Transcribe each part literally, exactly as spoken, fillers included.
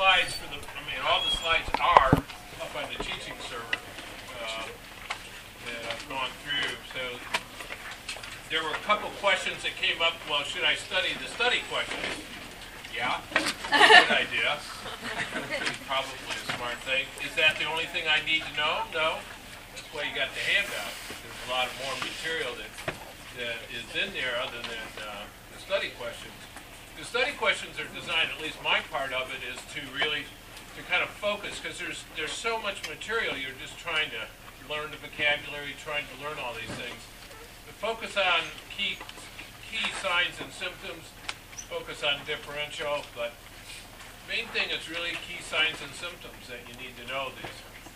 slides for the, I mean, all the slides are up on the teaching server uh, that I've gone through. So there were a couple questions that came up. Well, should I study the study questions? Yeah, good idea. Probably a smart thing. Is that the only thing I need to know? No. That's why you got the handout. There's a lot of more material that that is in there other than uh, the study questions. The study questions are designed, at least my part of it, is to really to kind of focus, because there's there's so much material. You're just trying to learn the vocabulary, trying to learn all these things. To focus on key key signs and symptoms. Focus on differential, but main thing is really key signs and symptoms that you need to know these.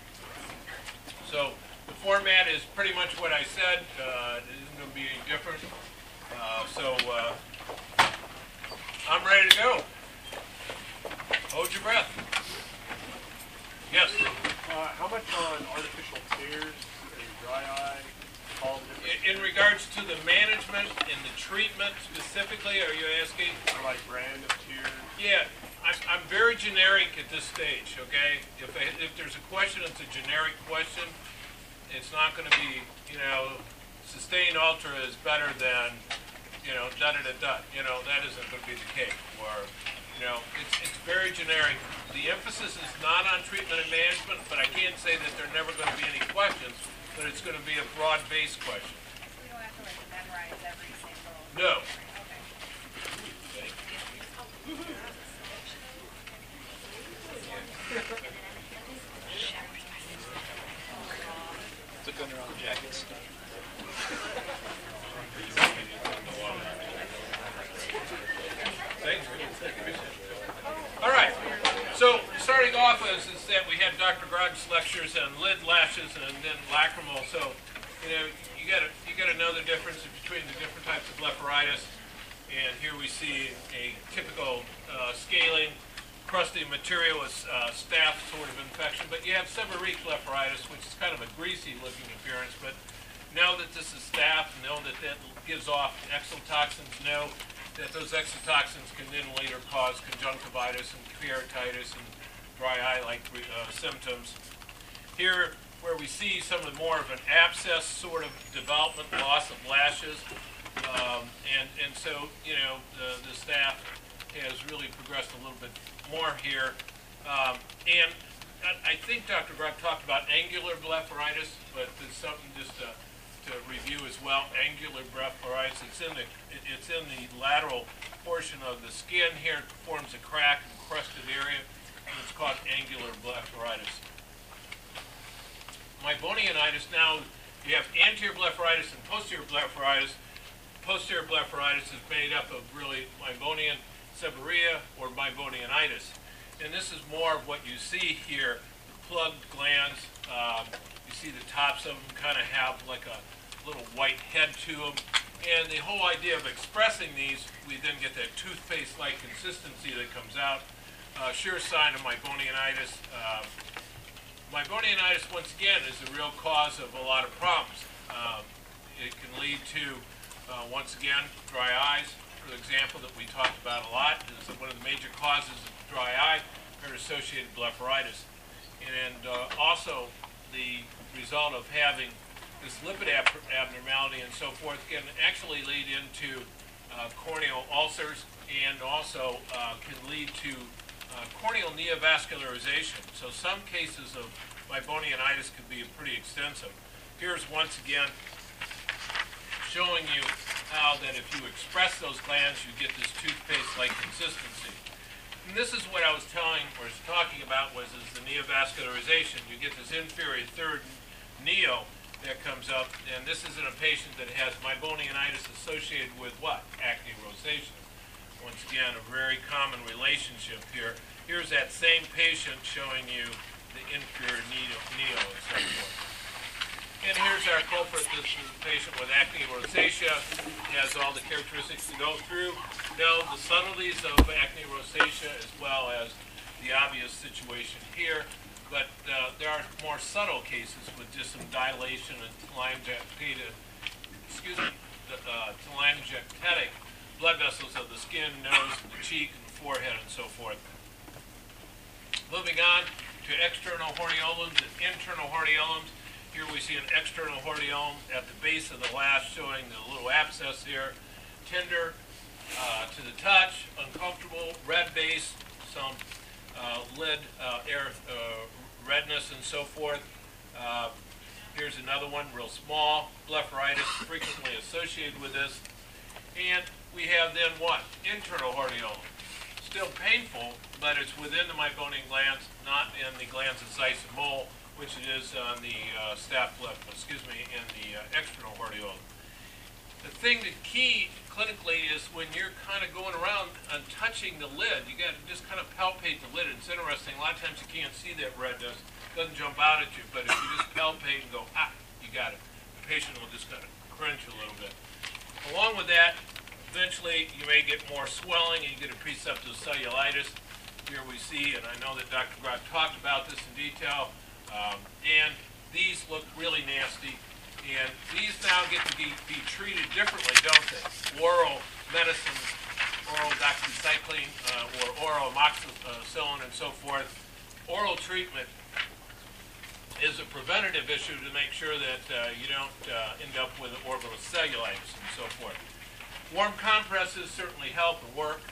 So the format is pretty much what I said. Uh, it isn't going to be any different. Uh, so uh, I'm ready to go. Hold your breath. Yes? Uh, how much on artificial tears and dry eye? All in, in regards to the management and the treatment specifically, are you asking? Or like brand of tears? Yeah, I'm, I'm very generic at this stage, okay? If, I, if there's a question, it's a generic question. It's not going to be, you know, Sustained Ultra is better than, you know, da-da-da-da. You know, that isn't going to be the case. Or, you know, it's, it's very generic. The emphasis is not on treatment and management, but I can't say that there are never going to be any questions. But it's going to be a broad-based question. We don't have to like memorize every single. No. Okay. Look under all the jackets. Thanks. All right. So starting off as is that we had Doctor Grog's lectures on lid lashes and then lacrimal. So you know you got to you got to know the difference between the different types of blepharitis. And here we see a typical uh, scaling, crusty material with uh, staph sort of infection. But you have seborrheic blepharitis, which is kind of a greasy-looking appearance. But know that this is staph. Know that that gives off exotoxins. Know that those exotoxins can then later cause conjunctivitis and keratitis and dry eye-like uh, symptoms. Here, where we see some of more of an abscess sort of development, loss of lashes, um, and and so you know the the staph has really progressed a little bit more here. Um, and I, I think Doctor Grog talked about angular blepharitis, but there's something just to to review as well. Angular blepharitis. It's in the it, it's in the lateral portion of the skin here. It forms a crack and crusted area, and it's called angular blepharitis. Meibomianitis. Now you have anterior blepharitis and posterior blepharitis. Posterior blepharitis is made up of really Meibonian seborrhea or Meibonianitis, and this is more of what you see here. The plugged glands. Um, You see the tops of them kind of have like a little white head to them. And the whole idea of expressing these, we then get that toothpaste-like consistency that comes out. Uh, sure sign of Meibonianitis. Uh, Meibonianitis, once again, is the real cause of a lot of problems. Um, it can lead to, uh, once again, dry eyes, for example, that we talked about a lot. Is one of the major causes of dry eye are associated blepharitis. And uh, also, the result of having this lipid ab abnormality and so forth can actually lead into uh, corneal ulcers and also uh, can lead to uh, corneal neovascularization. So some cases of Meibonianitis could be pretty extensive. Here's once again showing you how that if you express those glands, you get this toothpaste-like consistency. And this is what I was telling or was talking about was is the neovascularization. You get this inferior third neo that comes up, and this is in a patient that has Meibonianitis associated with what? Acne rosacea. Once again, a very common relationship here. Here's that same patient showing you the inferior neo, neo and so forth. And here's our culprit. This is a patient with acne rosacea. He has all the characteristics to go through. Know the subtleties of acne rosacea as well as the obvious situation here. But uh, there are more subtle cases with just some dilation and telangiectatic, excuse me, the, uh, telangiectatic blood vessels of the skin, nose, the cheek, and the forehead, and so forth. Moving on to external hordeolums and internal hordeolums. Here we see an external hordeolum at the base of the lash, showing the little abscess here. Tender uh, to the touch, uncomfortable, red base, some uh, lid uh, air uh, redness and so forth. Uh, here's another one, real small, blepharitis frequently associated with this. And we have then what? Internal hordeolum. Still painful, but it's within the meibomian glands, not in the glands incisor mole, which it is on the uh, staph bleph, excuse me, in the uh, external hordeolum. The thing, the key clinically is when you're kind of going around and touching the lid, you got to just kind of palpate the lid. It's interesting, a lot of times you can't see that redness, it doesn't jump out at you, but if you just palpate and go, ah, you got it, the patient will just kind of cringe a little bit. Along with that, eventually you may get more swelling and you get a preceptive cellulitis. Here we see, and I know that Doctor Grog talked about this in detail, um, and these look really nasty. And these now get to be, be treated differently, don't they? Oral medicine, oral doxycycline, uh, or oral amoxicillin and so forth. Oral treatment is a preventative issue to make sure that uh, you don't uh, end up with orbital cellulitis and so forth. Warm compresses certainly help and work.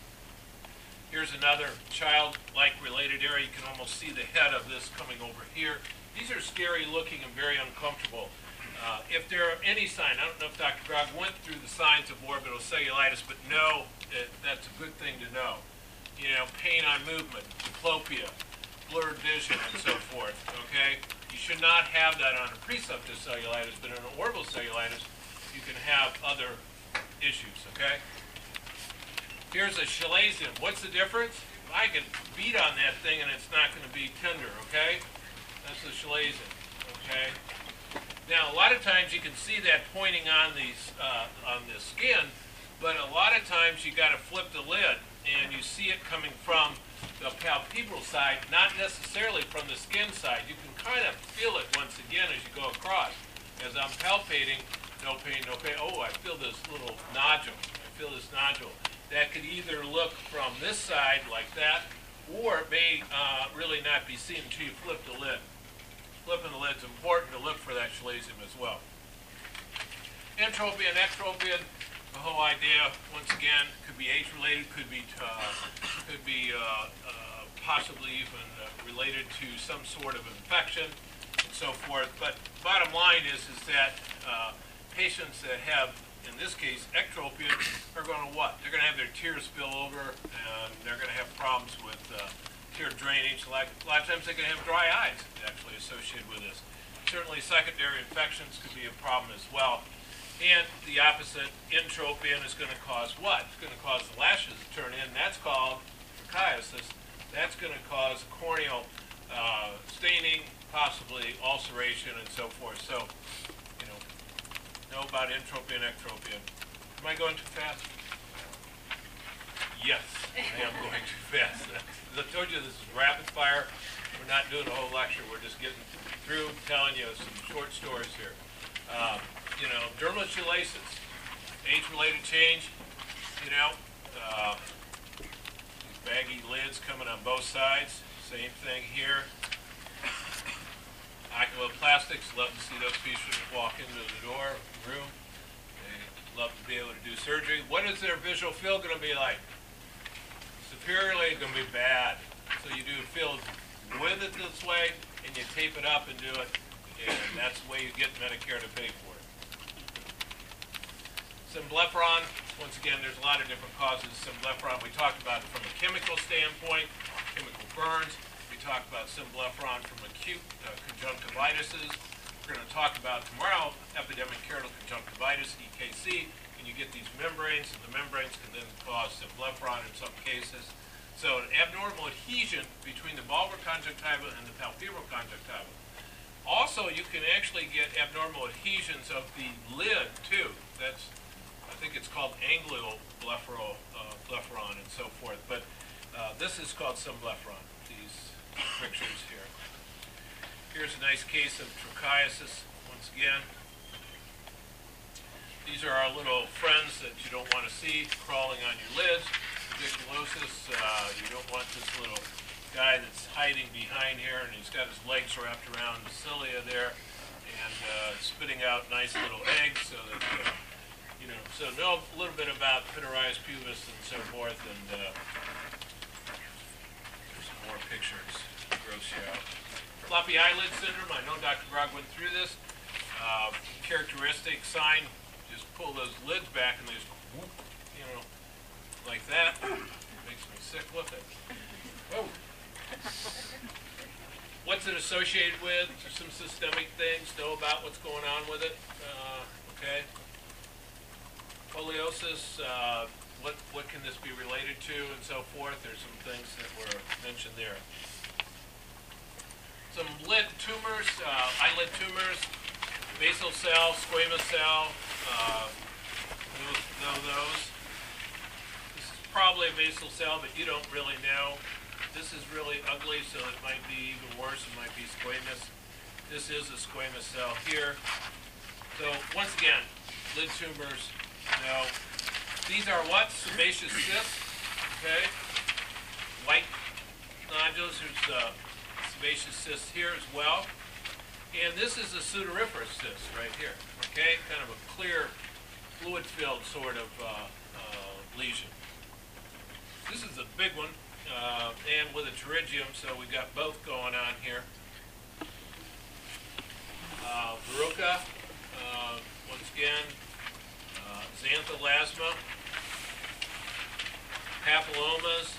Here's another child-like related area. You can almost see the head of this coming over here. These are scary looking and very uncomfortable. Uh, if there are any sign, I don't know if Doctor Grog went through the signs of orbital cellulitis, but no, it, that's a good thing to know. You know, pain on movement, diplopia, blurred vision, and so forth, okay? You should not have that on a preceptive cellulitis, but in an orbital cellulitis, you can have other issues, okay? Here's a chalazion. What's the difference? I can beat on that thing and it's not going to be tender, okay? That's the chalazion, okay? Now, a lot of times you can see that pointing on these uh, on the skin, but a lot of times you got to flip the lid and you see it coming from the palpebral side, not necessarily from the skin side. You can kind of feel it once again as you go across. As I'm palpating, no pain, no pain. Oh, I feel this little nodule. I feel this nodule. That could either look from this side like that, or it may uh, really not be seen until you flip the lid. Flipping the lid is important to look for that chalazion as well. Entropion, ectropion, the whole idea, once again, could be age-related, could be uh, could be uh, uh, possibly even uh, related to some sort of infection and so forth. But bottom line is is that uh, patients that have, in this case, ectropion, are going to what? They're going to have their tears spill over, and they're going to have problems with uh, tear drainage. Like, a lot of times they're going to have dry eyes actually associated with this. Certainly secondary infections could be a problem as well. And the opposite, entropion, is going to cause what? It's going to cause the lashes to turn in. That's called trichiasis. That's going to cause corneal uh, staining, possibly ulceration, and so forth. So, you know, know about entropion, ectropion. Am I going too fast? Yes, I am going too fast. As I told you, this is rapid fire. We're not doing a whole lecture. We're just getting through telling you some short stories here. Uh, you know, dermal chalasis, age-related change, you know, uh, these baggy lids coming on both sides. Same thing here. Oculoplastics, love to see those patients walk into the door, room. They love to be able to do surgery. What is their visual field going to be like? Superiorly, it's going to be bad. So you do a field with it this way, and you tape it up and do it, and that's the way you get Medicare to pay for it. Symblepharon, once again, there's a lot of different causes of symblepharon. We talked about it from a chemical standpoint, chemical burns. We talked about symblepharon from acute uh, conjunctivitis. We're going to talk about tomorrow epidemic keratoconjunctivitis, conjunctivitis, E K C. And you get these membranes, and the membranes can then cause symblepharon in some cases. So an abnormal adhesion between the bulbar conjunctiva and the palpebral conjunctiva. Also, you can actually get abnormal adhesions of the lid too. That's, I think it's called angloblepharon uh, and so forth. But uh, this is called symblepharon, these pictures here. Here's a nice case of trichiasis, once again. These are our little friends that you don't want to see crawling on your lids. Radiculosis, uh, you don't want this little guy that's hiding behind here, and he's got his legs wrapped around the cilia there, and uh, spitting out nice little eggs, so that, uh, you know, so know a little bit about pityriasis pubis and so forth, and uh, there's some more pictures to gross you out. Floppy eyelid syndrome, I know Doctor Grog went through this. Uh, characteristic sign, just pull those lids back and they just, whoop, you know, like that. Makes me sick looking. Whoa. What's it associated with? Some systemic things, know about what's going on with it. Uh, okay. Scoliosis, uh, what, what can this be related to and so forth. There's some things that were mentioned there. Some lid tumors, uh, eyelid tumors, basal cell, squamous cell, uh, those, those. This is probably a basal cell, but you don't really know. This is really ugly, so it might be even worse. It might be squamous. This is a squamous cell here. So once again, lid tumors, no. These are what? Sebaceous cysts, okay? White nodules, there's uh, sebaceous cysts here as well. And this is a sudoriferous cyst right here, okay? Kind of a clear, fluid-filled sort of uh, uh, lesion. This is a big one, uh, and with a pterygium, so we've got both going on here. Uh, verruca, uh, once again, uh, xantholasma, papillomas.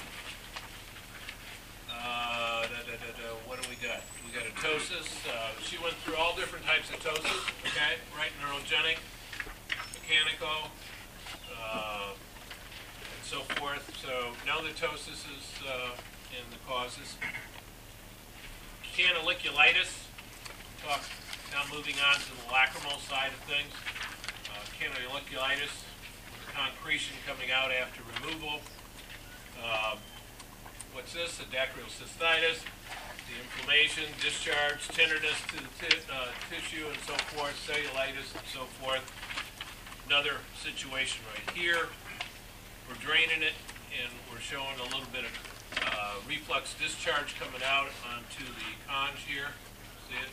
Uh, da, da, da, da, what do we got? We got a ptosis. Uh, she went through all different types of ptosis, okay? Right, neurogenic, mechanical, uh, and so forth. So now the ptosis is uh, in the causes. Canaliculitis. Talk, now moving on to the lacrimal side of things. Uh, canaliculitis, concretion coming out after removal. Uh, What's this? A dacryocystitis, the inflammation, discharge, tenderness to the t uh, tissue and so forth, cellulitis and so forth. Another situation right here. We're draining it and we're showing a little bit of uh, reflux discharge coming out onto the conge here. See it?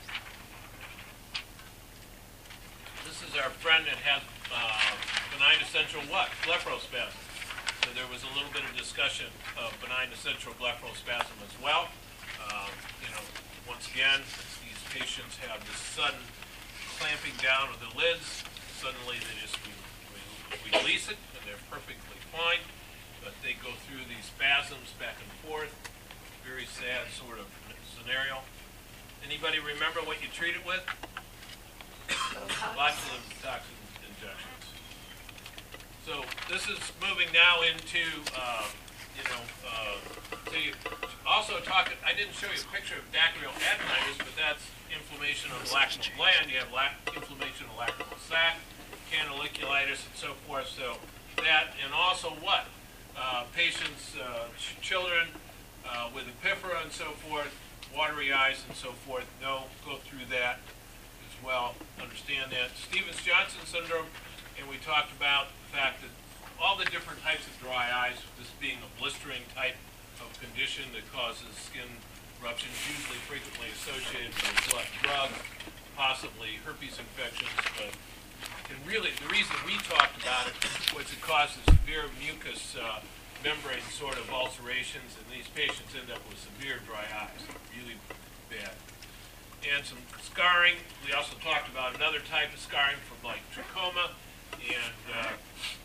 This is our friend that has uh, benign essential what? Blepharospasm. So there was a little bit of discussion of benign essential blepharospasm as well. Um, you know, once again, these patients have this sudden clamping down of the lids. Suddenly they just we, we, we release it and they're perfectly fine, but they go through these spasms back and forth. Very sad sort of scenario. Anybody remember what you treat it with? Botulinum toxin injections. So this is moving now into, uh, you know, uh, so you also talk, I didn't show you a picture of dacryoadenitis, but that's inflammation of the lacrimal gland. You have lac inflammation of the lacrimal sac, canaliculitis, and so forth. So that, and also what? Uh, patients, uh, ch children uh, with epiphora and so forth, watery eyes and so forth, no, go through that as well. Understand that. Stevens-Johnson syndrome, and we talked about the fact that all the different types of dry eyes, this being a blistering type of condition that causes skin eruptions, usually frequently associated with blood drugs, possibly herpes infections, but and really the reason we talked about it was it causes severe mucous uh, membrane sort of ulcerations, and these patients end up with severe dry eyes, really bad. And some scarring. We also talked about another type of scarring from like trachoma. And uh,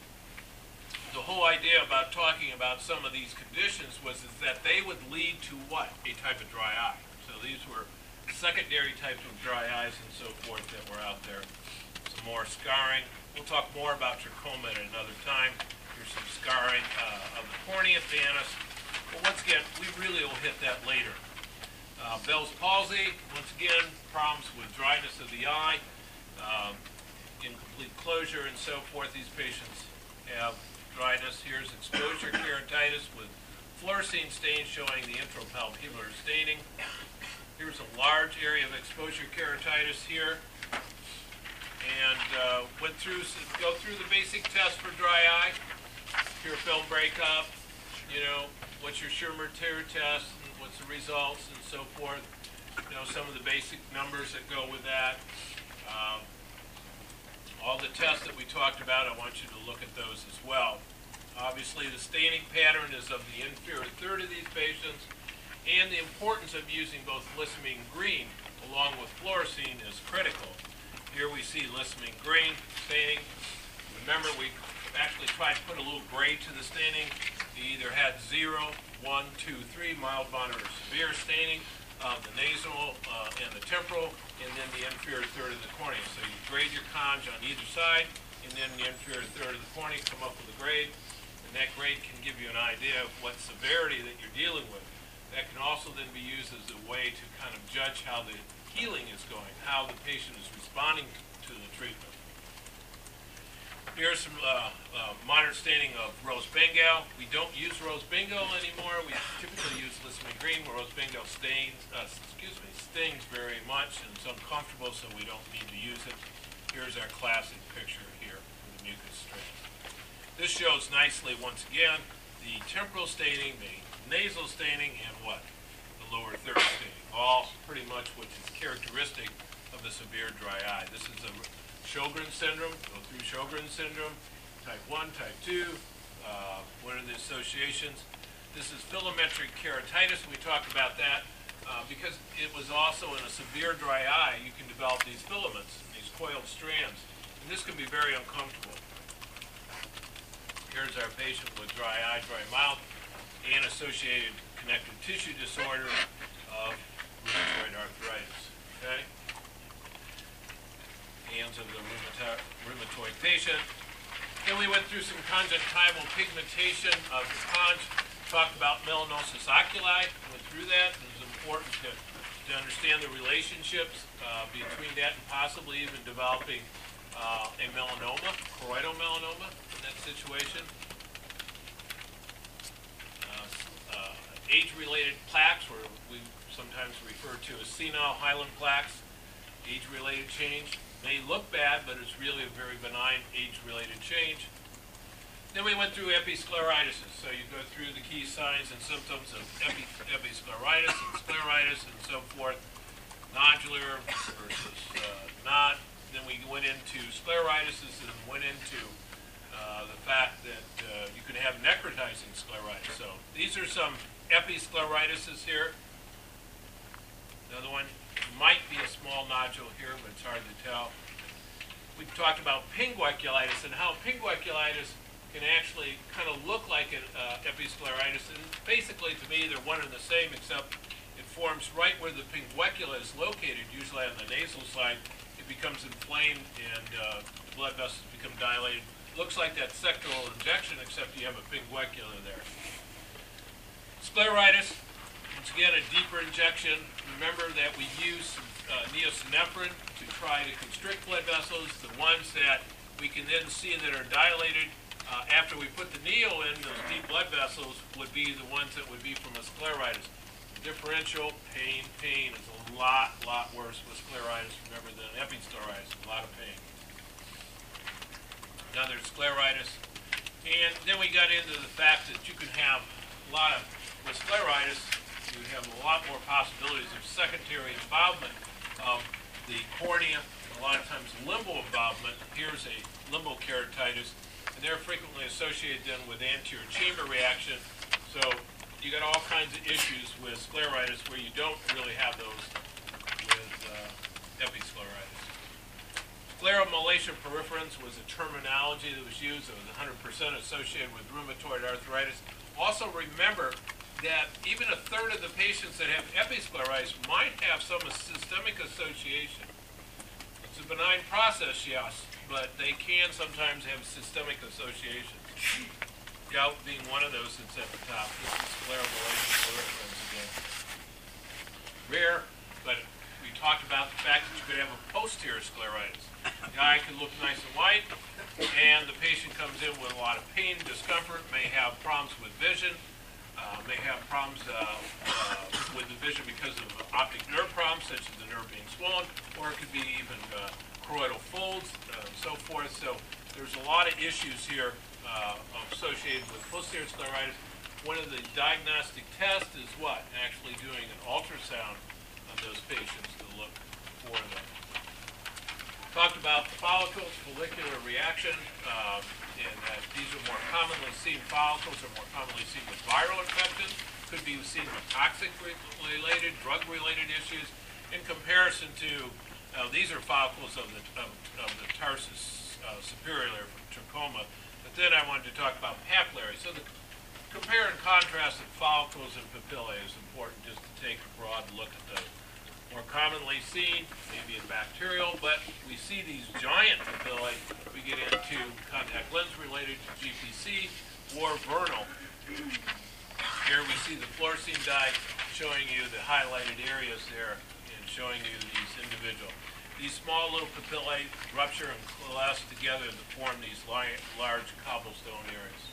the whole idea about talking about some of these conditions was is that they would lead to what? A type of dry eye. So these were secondary types of dry eyes and so forth that were out there. Some more scarring. We'll talk more about trachoma at another time. Here's some scarring uh, of the cornea, phanis. But once again, we really will hit that later. Uh, Bell's palsy, once again, problems with dryness of the eye. Um, incomplete closure and so forth. These patients have dryness. Here's exposure keratitis with fluorescein stain showing the intropalpebral staining. Here's a large area of exposure keratitis here. And uh, went through, go through the basic test for dry eye. Pure film breakup, you know, what's your Schirmer tear test and what's the results and so forth. You know, some of the basic numbers that go with that. Um, all the tests that we talked about, I want you to look at those as well. Obviously, the staining pattern is of the inferior third of these patients, and the importance of using both lissamine green along with fluorescein is critical. Here we see lissamine green staining. Remember, we actually tried to put a little gray to the staining. You either had zero, one, two, three, mild, moderate, or severe staining of the nasal uh, and the temporal, and then the inferior third of the cornea. So you grade your conj on either side, and then the inferior third of the cornea, come up with a grade, and that grade can give you an idea of what severity that you're dealing with. That can also then be used as a way to kind of judge how the healing is going, how the patient is responding to the treatment. Here's some uh, uh, moderate staining of rose bengal. We don't use rose bengal anymore. We typically use lissamine green, where rose bengal stains, uh, excuse me, stings very much and it's uncomfortable, so we don't need to use it. Here's our classic picture here of the mucus strain. This shows nicely, once again, the temporal staining, the nasal staining, and what? The lower third staining. All pretty much what is characteristic of the severe dry eye. This is a Sjogren's syndrome, go through Sjogren's syndrome, type one, type two, uh, what are the associations? This is filamentary keratitis. We talked about that uh, because it was also in a severe dry eye, you can develop these filaments, these coiled strands, and this can be very uncomfortable. Here's our patient with dry eye, dry mouth, and associated connective tissue disorder of rheumatoid arthritis, okay? Hands of the rheumatoid, rheumatoid patient. Then we went through some conjunctival pigmentation of the conj, talked about melanosis oculi, went through that. It was important to, to understand the relationships uh, between that and possibly even developing uh, a melanoma, choroidal melanoma in that situation. Uh, uh, age-related plaques, or we sometimes refer to as senile hyaline plaques, age-related change. May look bad, but it's really a very benign age-related change. Then we went through episcleritis. So you go through the key signs and symptoms of epi episcleritis and scleritis and so forth, nodular versus uh, not. Then we went into scleritis and went into uh, the fact that uh, you can have necrotizing scleritis. So these are some episcleritises here. Another one. Might be a small nodule here, but it's hard to tell. We talked about pingueculitis and how pingueculitis can actually kind of look like an uh, episcleritis. And basically, to me, they're one and the same, except it forms right where the pinguecula is located, usually on the nasal side. It becomes inflamed and uh, the blood vessels become dilated. Looks like that sectoral injection, except you have a pinguecula there. Scleritis. Once again, a deeper injection. Remember that we use uh, neosynephrine to try to constrict blood vessels. The ones that we can then see that are dilated uh, after we put the neo in, those deep blood vessels, would be the ones that would be from a scleritis. Differential pain, pain is a lot, lot worse with scleritis, remember, than episcleritis, a lot of pain. Another scleritis. And then we got into the fact that you can have a lot of, with scleritis, you have a lot more possibilities of secondary involvement of the cornea, and a lot of times limbo involvement. Here's a limbokeratitis, and they're frequently associated then with anterior chamber reaction. So you got all kinds of issues with scleritis where you don't really have those with uh, episcleritis. Scleromalacia peripherans was a terminology that was used. It was one hundred percent associated with rheumatoid arthritis. Also remember that even a third of the patients that have episcleritis might have some systemic association. It's a benign process, yes, but they can sometimes have systemic association. Gout being one of those that's at the top. This is scleromalacia peripherans again. Rare, but we talked about the fact that you could have a posterior scleritis. The eye can look nice and white, and the patient comes in with a lot of pain, discomfort, may have problems with vision. Uh, may have problems uh, uh, with the vision because of optic nerve problems, such as the nerve being swollen, or it could be even uh, choroidal folds, uh, and so forth. So there's a lot of issues here uh, associated with posterior scleritis. one of the diagnostic tests is what? Actually doing an ultrasound on those patients to look for them. Talked about follicles, follicular reaction, um, and uh, these are more commonly seen. Follicles are more commonly seen with viral infections, could be seen with toxic-related, drug-related issues, in comparison to, uh, these are follicles of the, of, of the tarsus uh, superior from trachoma, but then I wanted to talk about papillary. So the compare and contrast of follicles and papillae is important, just to take a broad look at those. More commonly seen, maybe in bacterial, but we see these giant papillae. We get into contact lens related to G P C or vernal. Here we see the fluorescein dye showing you the highlighted areas there and showing you these individual. These small little papillae rupture and coalesce together to form these large cobblestone areas.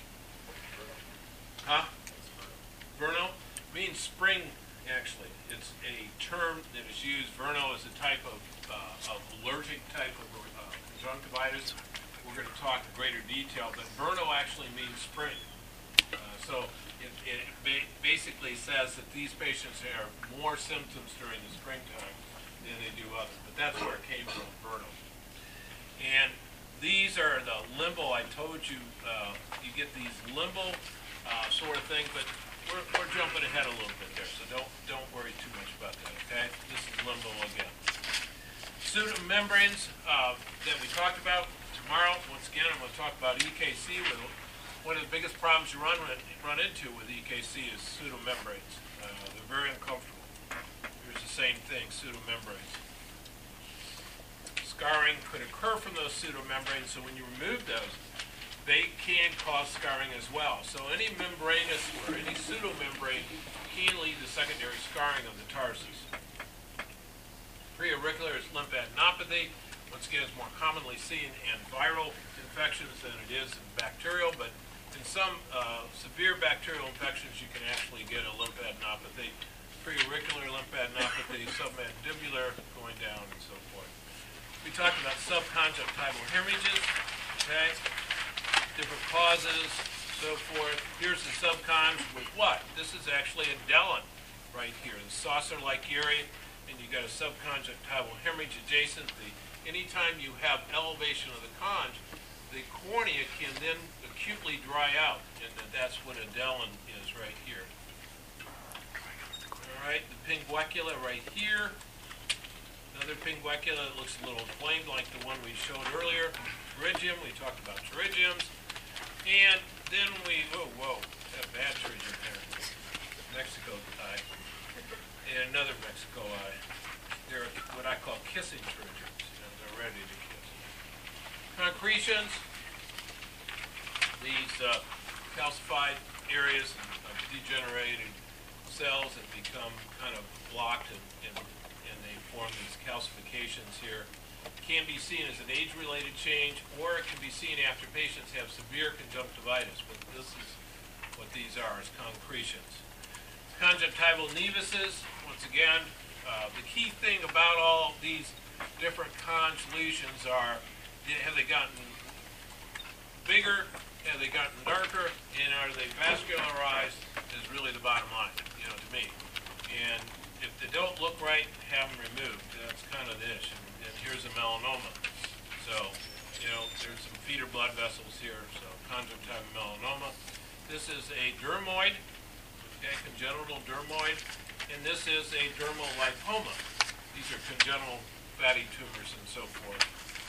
Huh? Vernal means spring. Actually, it's a term that is used. Vernal is a type of, uh, of allergic type of uh, conjunctivitis. We're going to talk in greater detail, but vernal actually means spring. Uh, so it, it ba basically says that these patients have more symptoms during the springtime than they do others. But that's where it came from, vernal. And these are the limbal. I told you, uh, you get these limbal uh, sort of thing, but We're, we're jumping ahead a little bit there, so don't don't worry too much about that, okay? This is limbo again. Pseudomembranes uh, that we talked about tomorrow. Once again, I'm going to talk about E K C. With one of the biggest problems you run run into with E K C is pseudomembranes. Uh, they're very uncomfortable. Here's the same thing, pseudomembranes. Scarring could occur from those pseudomembranes, so when you remove those, they can cause scarring as well. So any membranous or any pseudomembrane can lead to secondary scarring of the tarsus. Preauricular is lymphadenopathy. Once again, it's more commonly seen in viral infections than it is in bacterial, but in some uh, severe bacterial infections, you can actually get a lymphadenopathy. Preauricular lymphadenopathy, submandibular, going down, and so forth. We talked about subconjunctival hemorrhages, okay? Different causes, so forth. Here's the subcons with what? This is actually a Delin right here, the saucer-like area, and you got a subconjunctival hemorrhage adjacent. The, anytime you have elevation of the conj, the cornea can then acutely dry out, and that's what a Delin is right here. All right, the pinguecula right here. Another pinguecula that looks a little inflamed like the one we showed earlier. Pterygium, we talked about pterygiums. And then we, whoa, whoa, that bad pterygium there. Mexico eye. And another Mexico eye. They're what I call kissing pterygiums. And they're ready to kiss. Concretions. These uh, calcified areas of degenerated cells that become kind of blocked and, and, and they form these calcifications here. Can be seen as an age-related change, or it can be seen after patients have severe conjunctivitis, but this is what these are, is concretions. Conjunctival nevuses, once again, uh, the key thing about all these different conj lesions are, have they gotten bigger, have they gotten darker, and are they vascularized, is really the bottom line, you know, to me. And if they don't look right, have them removed. That's kind of the issue. And here's a melanoma. So, you know, there's some feeder blood vessels here, so conjunctival melanoma. This is a dermoid, okay, congenital dermoid, and this is a dermal lipoma. These are congenital fatty tumors and so forth.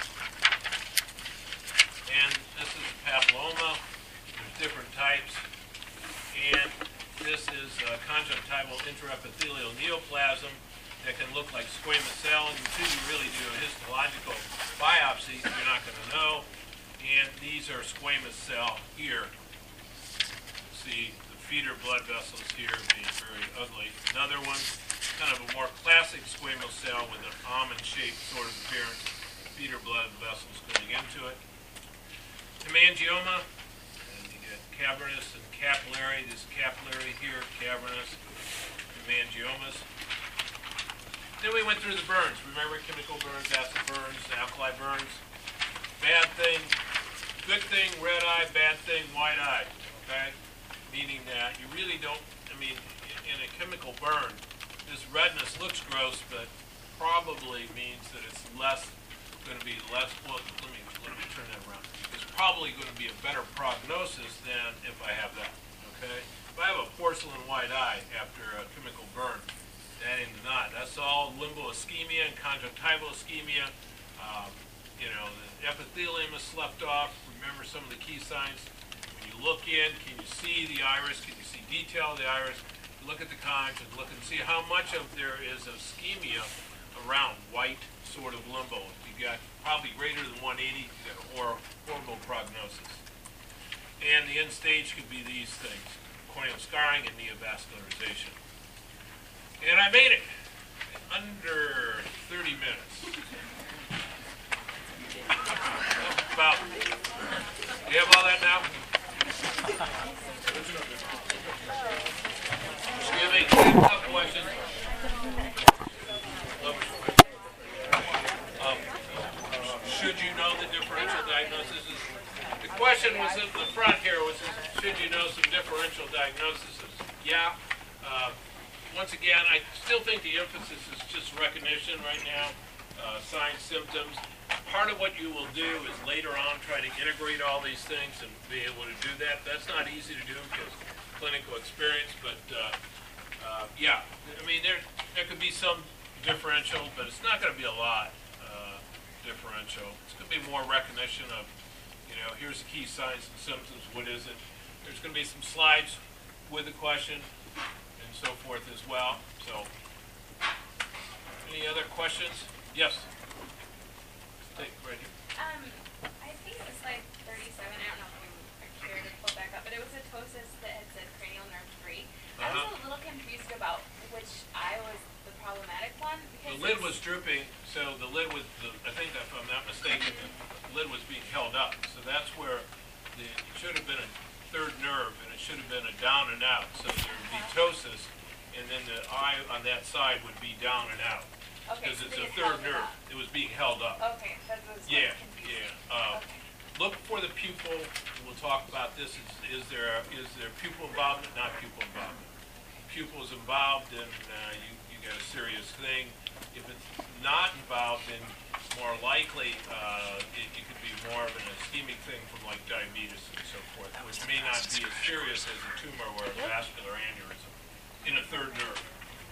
And this is papilloma. There's different types. And this is uh, conjunctival intraepithelial neoplasm that can look like squamous cell. Until you really do a histological biopsy, you're not going to know. And these are squamous cell here. See the feeder blood vessels here being very ugly. Another one, kind of a more classic squamous cell with an almond-shaped sort of appearance. Feeder blood vessels going into it. Hemangioma, and you get cavernous and capillary. This capillary here, cavernous, hemangiomas. Then we went through the burns. Remember chemical burns, acid burns, alkali burns. Bad thing, good thing, red eye, bad thing, white eye. Okay? meaning that you really don't, I mean, in, in a chemical burn, this redness looks gross, but probably means that it's less, going to be less, well, let me, let me turn that around. It's probably going to be a better prognosis than if I have that, okay? If I have a porcelain white eye after a chemical burn, that ain't not. That's all limboischemia and conjunctival ischemia. Um, you know, the epithelium is sloughed off. Remember some of the key signs. When you look in, can you see the iris? Can you see detail of the iris? Look at the conch and look and see how much of there is of ischemia around white sort of limbo. If you got probably greater than one eighty, you got a hor horrible prognosis. And the end stage could be these things: corneal scarring and neovascularization. And I made it in under thirty minutes. About. Do you have all that now? Excuse me. A couple questions. Um, should you know the differential diagnosis? The question was in the front here was, should you know some differential diagnoses? Yeah. Uh, Once again, I still think the emphasis is just recognition right now, uh, signs, symptoms. Part of what you will do is later on try to integrate all these things and be able to do that. That's not easy to do because clinical experience, but uh, uh, yeah, I mean, there, there could be some differential, but it's not going to be a lot uh, differential. It's going to be more recognition of, you know, here's the key signs and symptoms, what is it? There's going to be some slides with the question and so forth as well. So, any other questions? Yes. Take right here. Um, I think it was like thirty-seven, I don't know if you are care to pull back up, but it was a ptosis that had said cranial nerve three. I was Uh-huh. a little confused about which eye was the problematic one, because The lid it's- was drooping, so the lid was, the, I think if I'm not mistaken, the lid was being held up. So that's where the, it should have been a third nerve, and it should have been a down and out. So there would be ptosis, and then the eye on that side would be down and out. Okay, Because so it's they a had third held it nerve. up. It was being held up. Okay, that was what Yeah, confused me. yeah. Uh, Okay. Look for the pupil. We'll talk about this. Is, is there is there pupil involvement? Not pupil involvement. Pupil is involved, then uh, you you got a serious thing. If it's not involved, then more likely uh, it, it could be more of an ischemic thing from like diabetes and so forth, which may not be as serious as a tumor or a vascular aneurysm in a third nerve.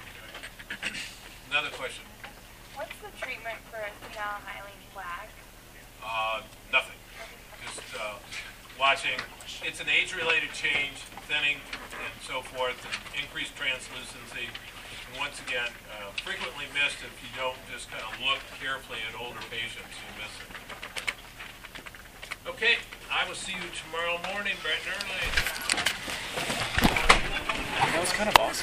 Another question. What's the treatment for a phenylhylene plaque? Uh, nothing. Just uh, watching. It's an age-related change, thinning, and so forth, and increased translucency. And once again, uh, frequently missed if you don't just kind of look carefully at older patients. You miss it. Okay, I will see you tomorrow morning, bright and early. That was kind of awesome.